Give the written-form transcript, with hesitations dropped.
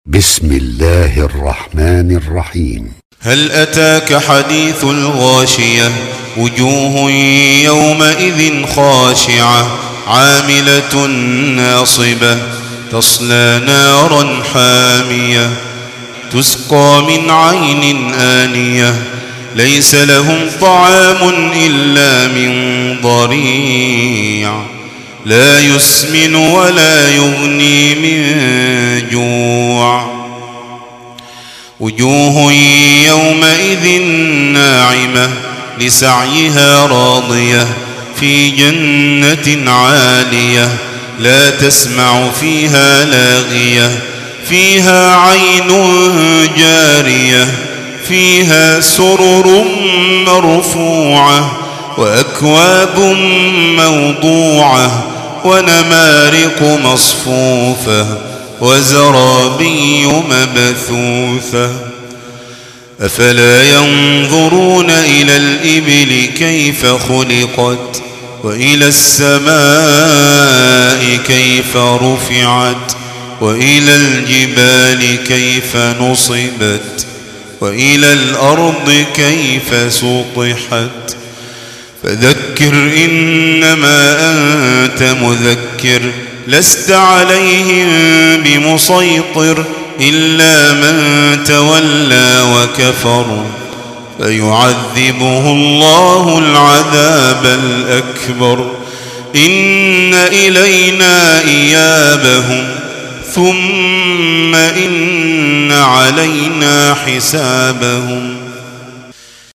بسم الله الرحمن الرحيم. هل أتاك حديث الغاشية وجوه يومئذ خاشعة عاملة ناصبة تصلى نارا حامية تسقى من عين آنية ليس لهم طعام إلا من ضريع لا يسمن ولا يغني من جوع وجوه يومئذ ناعمة لسعيها راضية في جنة عالية لا تسمع فيها لاغية فيها عين جارية فيها سرر مرفوعة وأكواب موضوعة ونمارق مصفوفة وزرابي مبثوثة أفلا ينظرون إلى الإبل كيف خلقت وإلى السماء كيف رفعت وإلى الجبال كيف نصبت وإلى الأرض كيف سطحت فذكر إنما أنت مذكر لست عليهم بمسيطر إلا من تولى وكفر فيعذبه الله العذاب الأكبر إن إلينا إيابهم ثم إن علينا حسابهم